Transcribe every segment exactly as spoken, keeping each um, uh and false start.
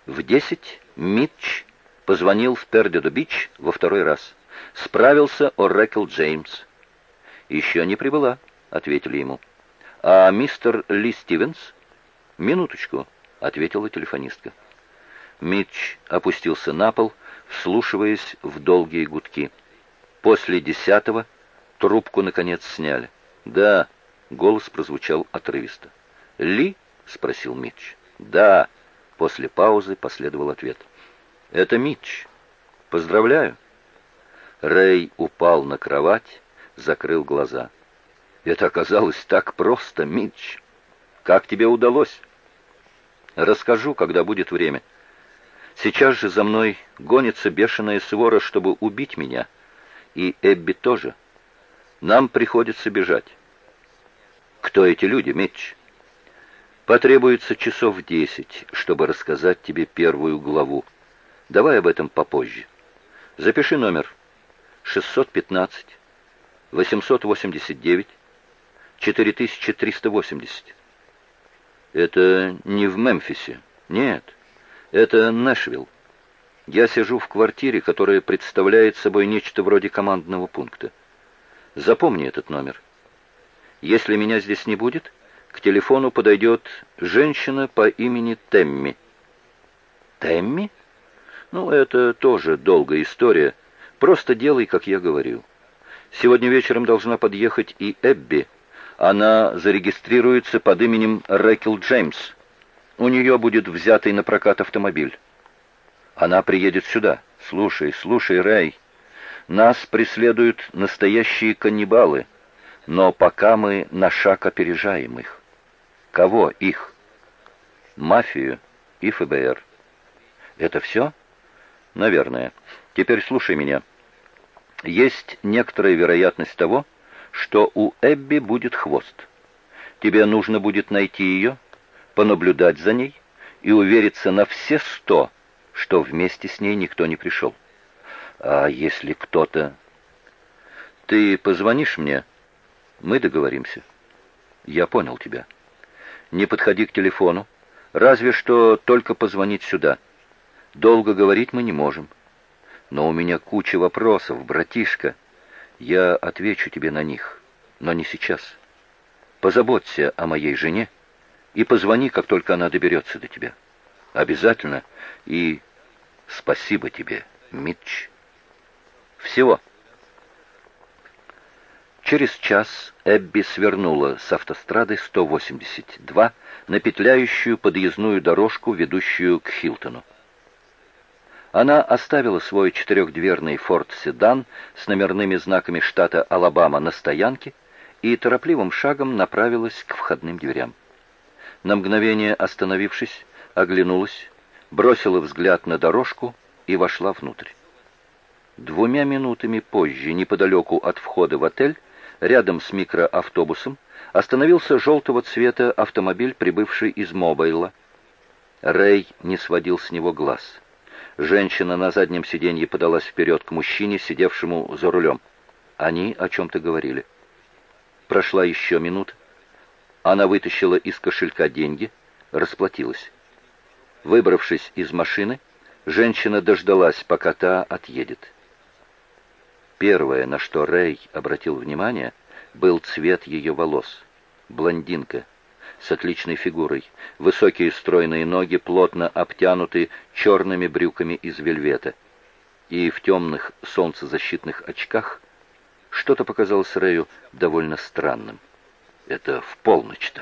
В десять Митч позвонил в Пердидо-Бич во второй раз. Справился Оракл Джеймс. «Еще не прибыла», — ответили ему. «А мистер Ли Стивенс?» «Минуточку», — ответила телефонистка. Митч опустился на пол, вслушиваясь в долгие гудки. После десятого трубку, наконец, сняли. «Да», — голос прозвучал отрывисто. «Ли?» — спросил Митч. «Да», — после паузы последовал ответ. «Это Митч. Поздравляю». Рэй упал на кровать, закрыл глаза. «Это оказалось так просто, Митч. Как тебе удалось?» «Расскажу, когда будет время. Сейчас же за мной гонится бешеная свора, чтобы убить меня. И Эбби тоже. Нам приходится бежать». «Кто эти люди, Митч?» «Потребуется часов десять, чтобы рассказать тебе первую главу. Давай об этом попозже. Запиши номер. шестьсот пятнадцать, восемьсот восемьдесят девять, четыре тысячи триста восемьдесят. Это не в Мемфисе. Нет, это Нэшвилл. Я сижу в квартире, которая представляет собой нечто вроде командного пункта. Запомни этот номер. Если меня здесь не будет, к телефону подойдет женщина по имени Темми». «Темми?» «Ну, это тоже долгая история. Просто делай, как я говорю. Сегодня вечером должна подъехать и Эбби. Она зарегистрируется под именем Рэкел Джеймс. У нее будет взятый на прокат автомобиль. Она приедет сюда. Слушай, слушай, Рэй. Нас преследуют настоящие каннибалы, но пока мы на шаг опережаем их». «Кого их?» «Мафию и эф бэ эр». «Это все?» «Наверное. Теперь слушай меня. Есть некоторая вероятность того, что у Эбби будет хвост. Тебе нужно будет найти ее, понаблюдать за ней и увериться на все сто, что вместе с ней никто не пришел. А если кто-то... Ты позвонишь мне, мы договоримся». «Я понял тебя. Не подходи к телефону, разве что только позвонить сюда. Долго говорить мы не можем. Но у меня куча вопросов, братишка. Я отвечу тебе на них, но не сейчас. Позаботься о моей жене и позвони, как только она доберется до тебя. Обязательно. И спасибо тебе, Митч. Всего». Через час Эбби свернула с автострады сто восемьдесят два на петляющую подъездную дорожку, ведущую к Хилтону. Она оставила свой четырехдверный «Форд-седан» с номерными знаками штата Алабама на стоянке и торопливым шагом направилась к входным дверям. На мгновение остановившись, оглянулась, бросила взгляд на дорожку и вошла внутрь. Двумя минутами позже, неподалеку от входа в отель, рядом с микроавтобусом, остановился желтого цвета автомобиль, прибывший из Мобайла. Рэй не сводил с него глаз. Женщина на заднем сиденье подалась вперед к мужчине, сидевшему за рулем. Они о чем-то говорили. Прошла еще минута. Она вытащила из кошелька деньги, расплатилась. Выбравшись из машины, женщина дождалась, пока та отъедет. Первое, на что Рэй обратил внимание, был цвет ее волос. Блондинка, с отличной фигурой, высокие стройные ноги, плотно обтянуты черными брюками из вельвета. И в темных солнцезащитных очках что-то показалось Рэю довольно странным. Это в полночь-то.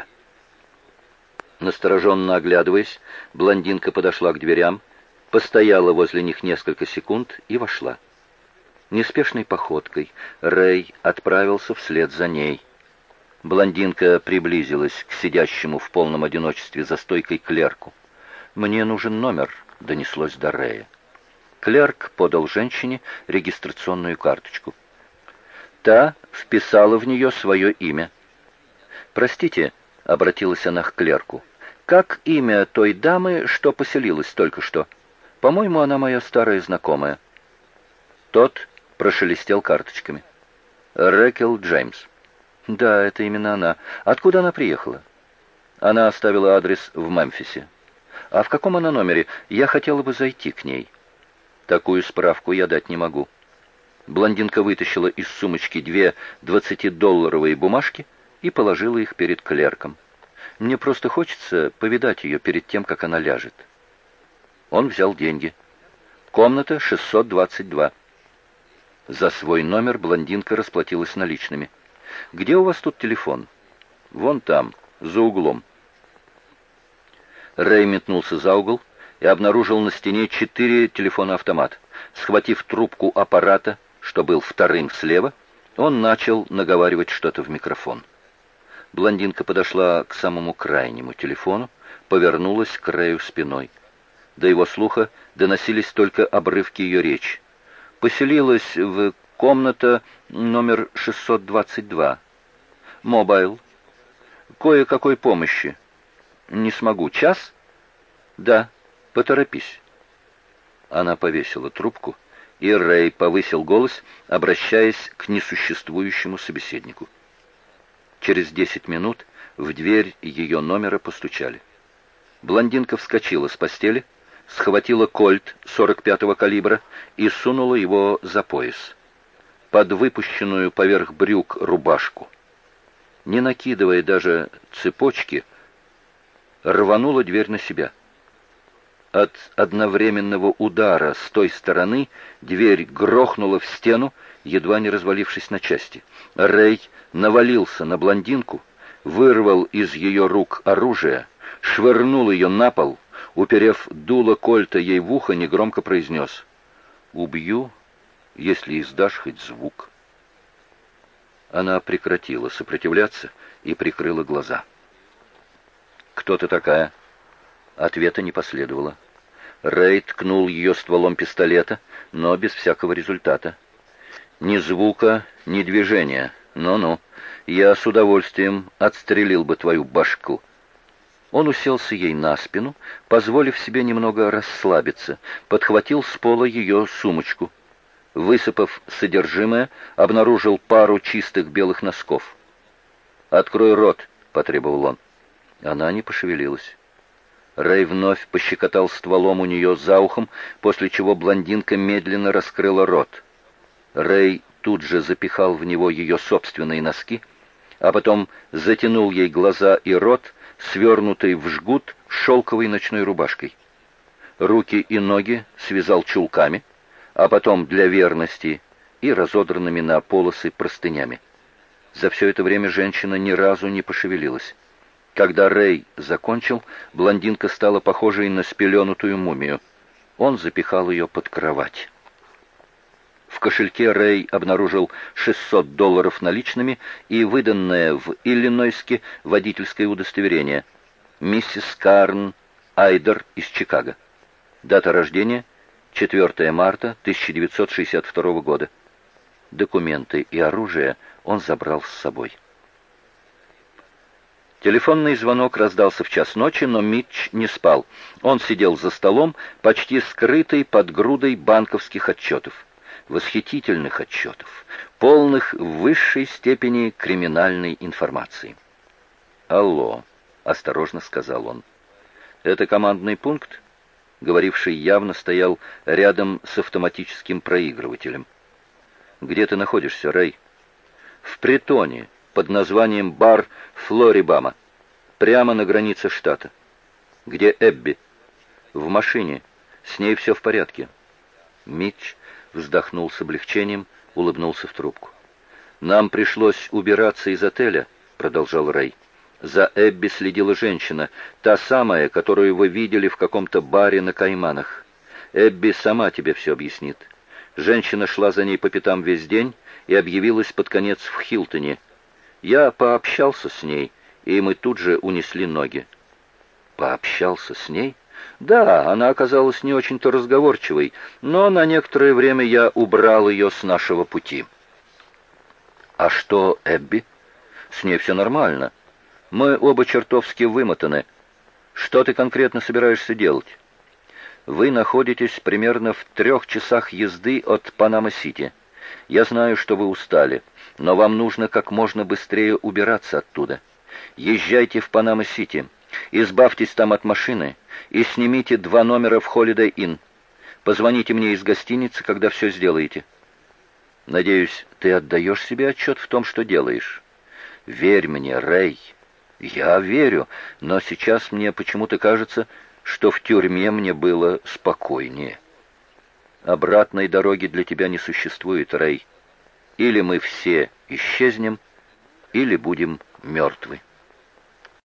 Настороженно оглядываясь, блондинка подошла к дверям, постояла возле них несколько секунд и вошла. Неспешной походкой Рэй отправился вслед за ней. Блондинка приблизилась к сидящему в полном одиночестве за стойкой клерку. «Мне нужен номер», — донеслось до Рэя. Клерк подал женщине регистрационную карточку. Та вписала в нее свое имя. «Простите», — обратилась она к клерку, — «как имя той дамы, что поселилась только что? По-моему, она моя старая знакомая». Тот прошелестел карточками. «Рэкел Джеймс». «Да, это именно она. Откуда она приехала?» «Она оставила адрес в Мемфисе». «А в каком она номере? Я хотела бы зайти к ней». «Такую справку я дать не могу». Блондинка вытащила из сумочки две двадцатидолларовые бумажки и положила их перед клерком. «Мне просто хочется повидать ее перед тем, как она ляжет». Он взял деньги. Комната шестьсот двадцать два. За свой номер блондинка расплатилась наличными. «Где у вас тут телефон?» «Вон там, за углом». Рэй метнулся за угол и обнаружил на стене четыре телефона-автомат. Схватив трубку аппарата, что был вторым слева, он начал наговаривать что-то в микрофон. Блондинка подошла к самому крайнему телефону, повернулась к Рэю спиной. До его слуха доносились только обрывки ее речи. «Поселилась в комната номер шестьсот двадцать два. Мобайл. Кое-какой помощи. Не смогу. Час? Да. Поторопись». Она повесила трубку, и Рэй повысил голос, обращаясь к несуществующему собеседнику. Через десять минут в дверь ее номера постучали. Блондинка вскочила с постели, схватила кольт сорок пятого калибра и сунула его за пояс, под выпущенную поверх брюк рубашку. Не накидывая даже цепочки, рванула дверь на себя. От одновременного удара с той стороны дверь грохнула в стену, едва не развалившись на части. Рэй навалился на блондинку, вырвал из ее рук оружие, швырнул ее на пол, уперев дуло кольта ей в ухо, негромко произнес: «Убью, если издашь хоть звук». Она прекратила сопротивляться и прикрыла глаза. «Кто ты такая?» Ответа не последовало. Рэй ткнул ее стволом пистолета, но без всякого результата. «Ни звука, ни движения. Ну-ну, я с удовольствием отстрелил бы твою башку». Он уселся ей на спину, позволив себе немного расслабиться, подхватил с пола ее сумочку. Высыпав содержимое, обнаружил пару чистых белых носков. «Открой рот», — потребовал он. Она не пошевелилась. Рэй вновь пощекотал стволом у нее за ухом, после чего блондинка медленно раскрыла рот. Рэй тут же запихал в него ее собственные носки, а потом затянул ей глаза и рот, свернутый в жгут шелковой ночной рубашкой. Руки и ноги связал чулками, а потом для верности и разодранными на полосы простынями. За все это время женщина ни разу не пошевелилась. Когда Рэй закончил, блондинка стала похожей на спеленутую мумию. Он запихал ее под кровать. В кошельке Рэй обнаружил шестьсот долларов наличными и выданное в Иллинойске водительское удостоверение. Миссис Карн Айдер из Чикаго. Дата рождения — четвёртого марта тысяча девятьсот шестьдесят второго года. Документы и оружие он забрал с собой. Телефонный звонок раздался в час ночи, но Митч не спал. Он сидел за столом, почти скрытый под грудой банковских отчетов. Восхитительных отчетов, полных в высшей степени криминальной информации. «Алло», — осторожно сказал он. «Это командный пункт?» Говоривший явно стоял рядом с автоматическим проигрывателем. «Где ты находишься, Рэй?» «В притоне, под названием бар Флорибама, прямо на границе штата». «Где Эбби?» «В машине. С ней все в порядке». Митч вздохнул с облегчением, улыбнулся в трубку. «Нам пришлось убираться из отеля», — продолжал Рэй. «За Эбби следила женщина, та самая, которую вы видели в каком-то баре на Кайманах. Эбби сама тебе все объяснит. Женщина шла за ней по пятам весь день и объявилась под конец в Хилтоне. Я пообщался с ней, и мы тут же унесли ноги». «Пообщался с ней?» «Да, она оказалась не очень-то разговорчивой, но на некоторое время я убрал ее с нашего пути». «А что Эбби?» «С ней все нормально. Мы оба чертовски вымотаны. Что ты конкретно собираешься делать?» «Вы находитесь примерно в трех часах езды от Панама-Сити. Я знаю, что вы устали, но вам нужно как можно быстрее убираться оттуда. Езжайте в Панама-Сити. Избавьтесь там от машины и снимите два номера в Holiday Inn. Позвоните мне из гостиницы, когда все сделаете. Надеюсь, ты отдаешь себе отчет в том, что делаешь. Верь мне, Рэй. Я верю, но сейчас мне почему-то кажется, что в тюрьме мне было спокойнее. Обратной дороги для тебя не существует, Рэй. Или мы все исчезнем, или будем мертвы.